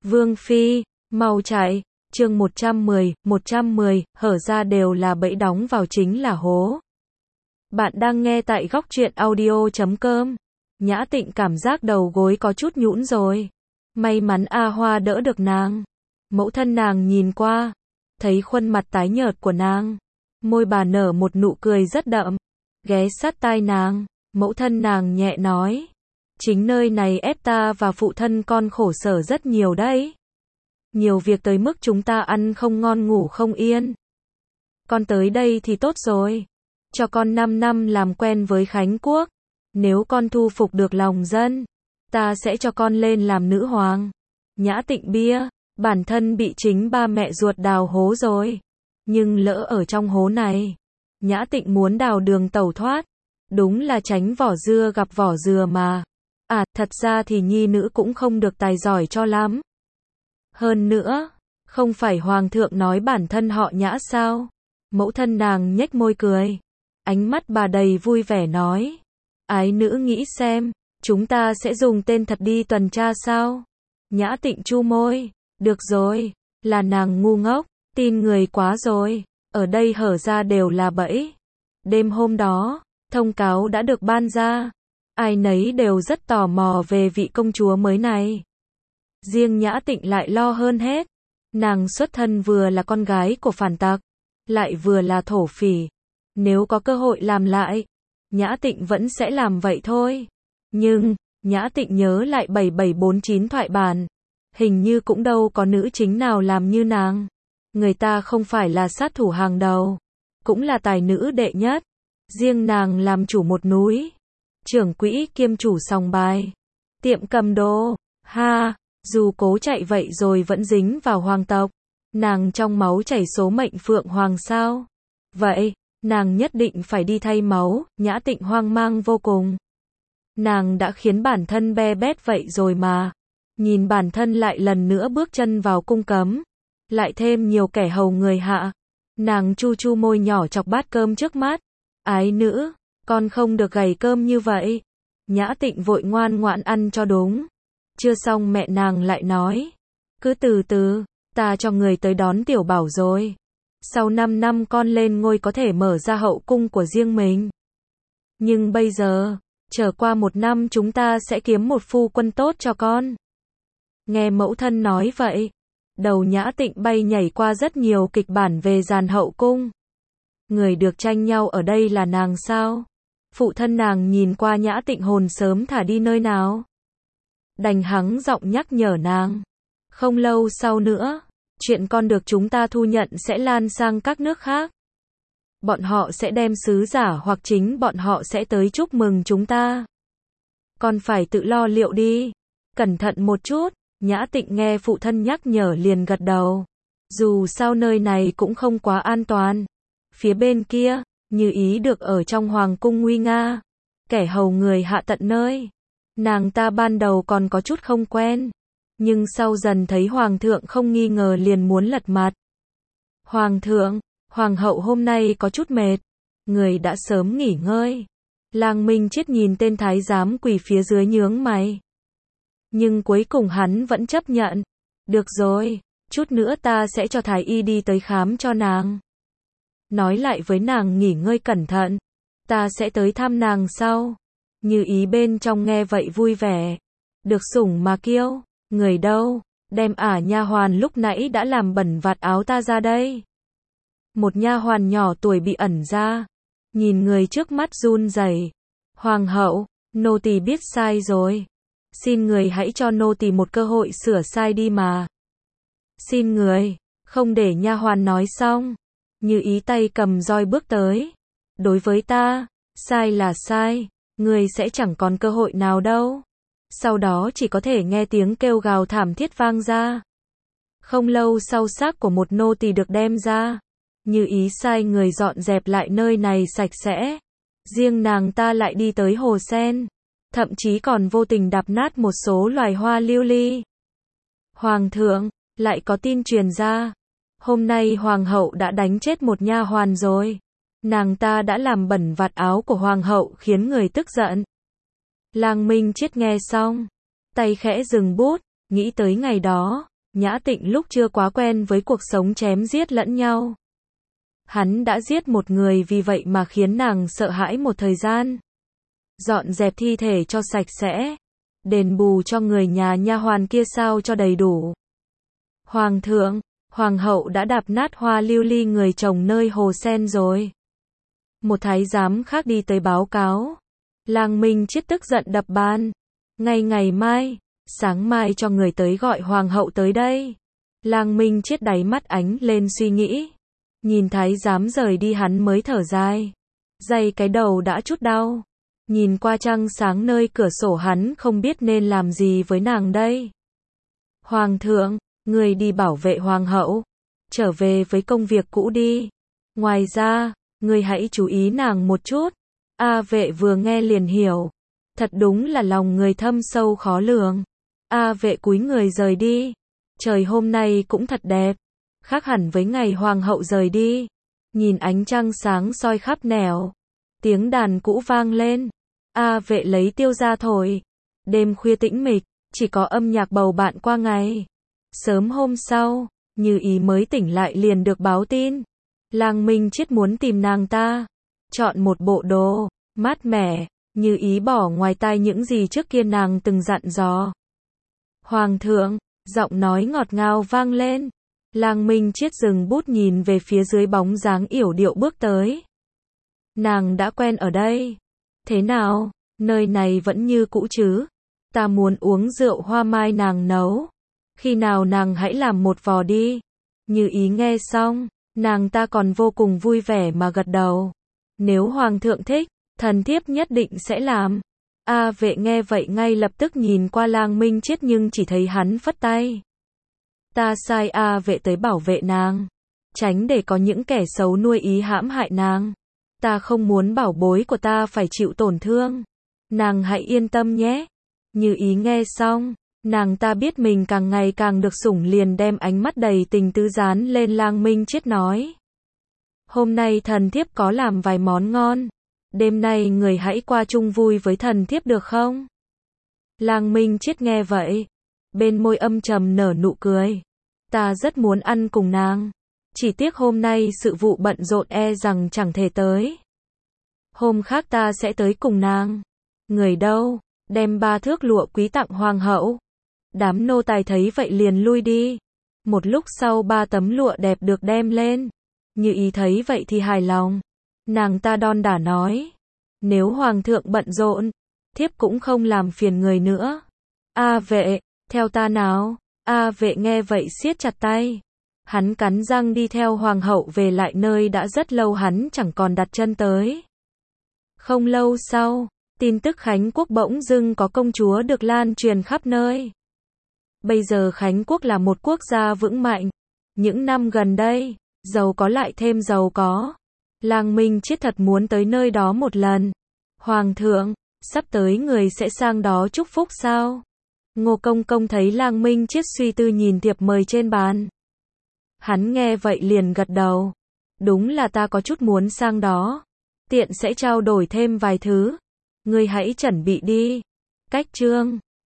Vương Phi, mau chạy, chương 110, hở ra đều là bẫy, đóng vào chính là hố. Bạn đang nghe tại góc truyện audio.com. Nhã Tịnh cảm giác đầu gối có chút nhũn rồi. May mắn A Hoa đỡ được nàng. Mẫu thân nàng nhìn qua, thấy khuôn mặt tái nhợt của nàng. Môi bà nở một nụ cười rất đậm. Ghé sát tai nàng, mẫu thân nàng nhẹ nói. Chính nơi này ép ta và phụ thân con khổ sở rất nhiều đấy. Nhiều việc tới mức chúng ta ăn không ngon ngủ không yên. Con tới đây thì tốt rồi. Cho con 5 năm làm quen với Khánh Quốc. Nếu con thu phục được lòng dân, ta sẽ cho con lên làm nữ hoàng. Nhã Tịnh bia, bản thân bị chính ba mẹ ruột đào hố rồi. Nhưng lỡ ở trong hố này, Nhã Tịnh muốn đào đường tẩu thoát. Đúng là tránh vỏ dưa gặp vỏ dừa mà. À, thật ra thì nhi nữ cũng không được tài giỏi cho lắm. Hơn nữa, không phải hoàng thượng nói bản thân họ Nhã sao? Mẫu thân nàng nhếch môi cười. Ánh mắt bà đầy vui vẻ nói. Ái nữ nghĩ xem, chúng ta sẽ dùng tên thật đi tuần tra sao? Nhã Tịnh chu môi. Được rồi, là nàng ngu ngốc, tin người quá rồi. Ở đây hở ra đều là bẫy. Đêm hôm đó, thông cáo đã được ban ra. Ai nấy đều rất tò mò về vị công chúa mới này. Riêng Nhã Tịnh lại lo hơn hết. Nàng xuất thân vừa là con gái của phản tặc, lại vừa là thổ phỉ. Nếu có cơ hội làm lại, Nhã Tịnh vẫn sẽ làm vậy thôi. Nhưng, Nhã Tịnh nhớ lại 7749 thoại bản. Hình như cũng đâu có nữ chính nào làm như nàng. Người ta không phải là sát thủ hàng đầu, cũng là tài nữ đệ nhất. Riêng nàng làm chủ một núi, trưởng quỹ kiêm chủ sòng bài, tiệm cầm đồ. Ha, dù cố chạy vậy rồi vẫn dính vào hoàng tộc. Nàng trong máu chảy số mệnh phượng hoàng sao? Vậy, nàng nhất định phải đi thay máu. Nhã Tịnh hoang mang vô cùng. Nàng đã khiến bản thân be bét vậy rồi mà. Nhìn bản thân lại lần nữa bước chân vào cung cấm. Lại thêm nhiều kẻ hầu người hạ. Nàng chu chu môi nhỏ chọc bát cơm trước mắt. Ái nữ, con không được gầy cơm như vậy. Nhã Tịnh vội ngoan ngoãn ăn cho đúng. Chưa xong mẹ nàng lại nói. Cứ từ từ, ta cho người tới đón tiểu bảo rồi. Sau 5 năm con lên ngôi có thể mở ra hậu cung của riêng mình. Nhưng bây giờ, trở qua 1 năm chúng ta sẽ kiếm một phu quân tốt cho con. Nghe mẫu thân nói vậy, đầu Nhã Tịnh bay nhảy qua rất nhiều kịch bản về dàn hậu cung. Người được tranh nhau ở đây là nàng sao? Phụ thân nàng nhìn qua Nhã Tịnh hồn sớm thả đi nơi nào? Đành hắng giọng nhắc nhở nàng. Không lâu sau nữa, chuyện con được chúng ta thu nhận sẽ lan sang các nước khác. Bọn họ sẽ đem sứ giả hoặc chính bọn họ sẽ tới chúc mừng chúng ta. Con phải tự lo liệu đi. Cẩn thận một chút. Nhã Tịnh nghe phụ thân nhắc nhở liền gật đầu. Dù sao nơi này cũng không quá an toàn. Phía bên kia, Như Ý được ở trong hoàng cung nguy nga. Kẻ hầu người hạ tận nơi. Nàng ta ban đầu còn có chút không quen. Nhưng sau dần thấy hoàng thượng không nghi ngờ liền muốn lật mặt. Hoàng thượng, hoàng hậu hôm nay có chút mệt. Người đã sớm nghỉ ngơi. Lang Minh Chiết nhìn tên thái giám quỳ phía dưới nhướng mày. Nhưng cuối cùng hắn vẫn chấp nhận. Được rồi, chút nữa ta sẽ cho thái y đi tới khám cho nàng. Nói lại với nàng nghỉ ngơi cẩn thận. Ta sẽ tới thăm nàng sau. Như Ý bên trong nghe vậy vui vẻ. Được sủng mà kiêu. Người đâu? Đem nha hoàn lúc nãy đã làm bẩn vạt áo ta ra đây. Một nha hoàn nhỏ tuổi bị ẩn ra. Nhìn người trước mắt run rẩy. Hoàng hậu, nô tỳ biết sai rồi. Xin người hãy cho nô tỳ một cơ hội sửa sai đi mà. Xin người, không để nha hoàn nói xong. Như Ý tay cầm roi bước tới. Đối với ta, sai là sai. Người sẽ chẳng còn cơ hội nào đâu. Sau đó chỉ có thể nghe tiếng kêu gào thảm thiết vang ra. Không lâu sau xác của một nô tỳ được đem ra. Như Ý sai người dọn dẹp lại nơi này sạch sẽ. Riêng nàng ta lại đi tới hồ sen. Thậm chí còn vô tình đạp nát một số loài hoa lưu ly. Hoàng thượng, lại có tin truyền ra. Hôm nay hoàng hậu đã đánh chết một nha hoàn rồi. Nàng ta đã làm bẩn vạt áo của hoàng hậu khiến người tức giận. Lang Minh Chiết nghe xong, tay khẽ dừng bút, nghĩ tới ngày đó, Nhã Tịnh lúc chưa quá quen với cuộc sống chém giết lẫn nhau. Hắn đã giết một người vì vậy mà khiến nàng sợ hãi một thời gian. Dọn dẹp thi thể cho sạch sẽ. Đền bù cho người nhà nha hoàn kia sao cho đầy đủ. Hoàng thượng, hoàng hậu đã đạp nát hoa lưu ly người chồng nơi hồ sen rồi. Một thái giám khác đi tới báo cáo. Lang Minh Chiết tức giận đập bàn. Ngày mai, sáng mai cho người tới gọi hoàng hậu tới đây. Lang Minh Chiết đáy mắt ánh lên suy nghĩ. Nhìn thái giám rời đi hắn mới thở dài. Day cái đầu đã chút đau. Nhìn qua trăng sáng nơi cửa sổ hắn không biết nên làm gì với nàng đây. Hoàng thượng, người đi bảo vệ hoàng hậu. Trở về với công việc cũ đi. Ngoài ra, người hãy chú ý nàng một chút. A Vệ vừa nghe liền hiểu. Thật đúng là lòng người thâm sâu khó lường. A Vệ cúi người rời đi. Trời hôm nay cũng thật đẹp. Khác hẳn với ngày hoàng hậu rời đi. Nhìn ánh trăng sáng soi khắp nẻo. Tiếng đàn cũ vang lên. A Vệ lấy tiêu ra thổi. Đêm khuya tĩnh mịch, chỉ có âm nhạc bầu bạn qua ngày. Sớm hôm sau, Như Ý mới tỉnh lại liền được báo tin. Lang Minh Chiết muốn tìm nàng ta. Chọn một bộ đồ mát mẻ. Như Ý bỏ ngoài tai những gì trước kia nàng từng dặn dò. Hoàng thượng, giọng nói ngọt ngào vang lên. Lang Minh Chiết dừng bút nhìn về phía dưới bóng dáng yểu điệu bước tới. Nàng đã quen ở đây. Thế nào, nơi này vẫn như cũ chứ? Ta muốn uống rượu hoa mai nàng nấu. Khi nào nàng hãy làm một vò đi. Như Ý nghe xong, nàng ta còn vô cùng vui vẻ mà gật đầu. Nếu hoàng thượng thích, thần thiếp nhất định sẽ làm. A Vệ nghe vậy ngay lập tức nhìn qua Lang Minh Chiết nhưng chỉ thấy hắn phất tay. Ta sai A Vệ tới bảo vệ nàng. Tránh để có những kẻ xấu nuôi ý hãm hại nàng. Ta không muốn bảo bối của ta phải chịu tổn thương. Nàng hãy yên tâm nhé. Như Ý nghe xong, nàng ta biết mình càng ngày càng được sủng liền đem ánh mắt đầy tình tứ dán lên Lang Minh Chiết nói. Hôm nay thần thiếp có làm vài món ngon. Đêm nay người hãy qua chung vui với thần thiếp được không? Lang Minh Chiết nghe vậy. Bên môi âm trầm nở nụ cười. Ta rất muốn ăn cùng nàng. Chỉ tiếc hôm nay sự vụ bận rộn e rằng chẳng thể tới. Hôm khác ta sẽ tới cùng nàng. Người đâu? Đem 3 thước lụa quý tặng hoàng hậu. Đám nô tài thấy vậy liền lui đi. Một lúc sau 3 tấm lụa đẹp được đem lên. Như Ý thấy vậy thì hài lòng. Nàng ta đon đả nói. Nếu hoàng thượng bận rộn, thiếp cũng không làm phiền người nữa. A Vệ, theo ta nào. A Vệ nghe vậy siết chặt tay. Hắn cắn răng đi theo hoàng hậu về lại nơi đã rất lâu hắn chẳng còn đặt chân tới. Không lâu sau, tin tức Khánh Quốc bỗng dưng có công chúa được lan truyền khắp nơi. Bây giờ Khánh Quốc là một quốc gia vững mạnh. Những năm gần đây, giàu có lại thêm giàu có. Lang Minh Chiết thật muốn tới nơi đó một lần. Hoàng thượng, sắp tới người sẽ sang đó chúc phúc sao? Ngô Công Công thấy Lang Minh Chiết suy tư nhìn thiệp mời trên bàn. Hắn nghe vậy liền gật đầu. Đúng là ta có chút muốn sang đó. Tiện sẽ trao đổi thêm vài thứ. Ngươi hãy chuẩn bị đi. Cách chương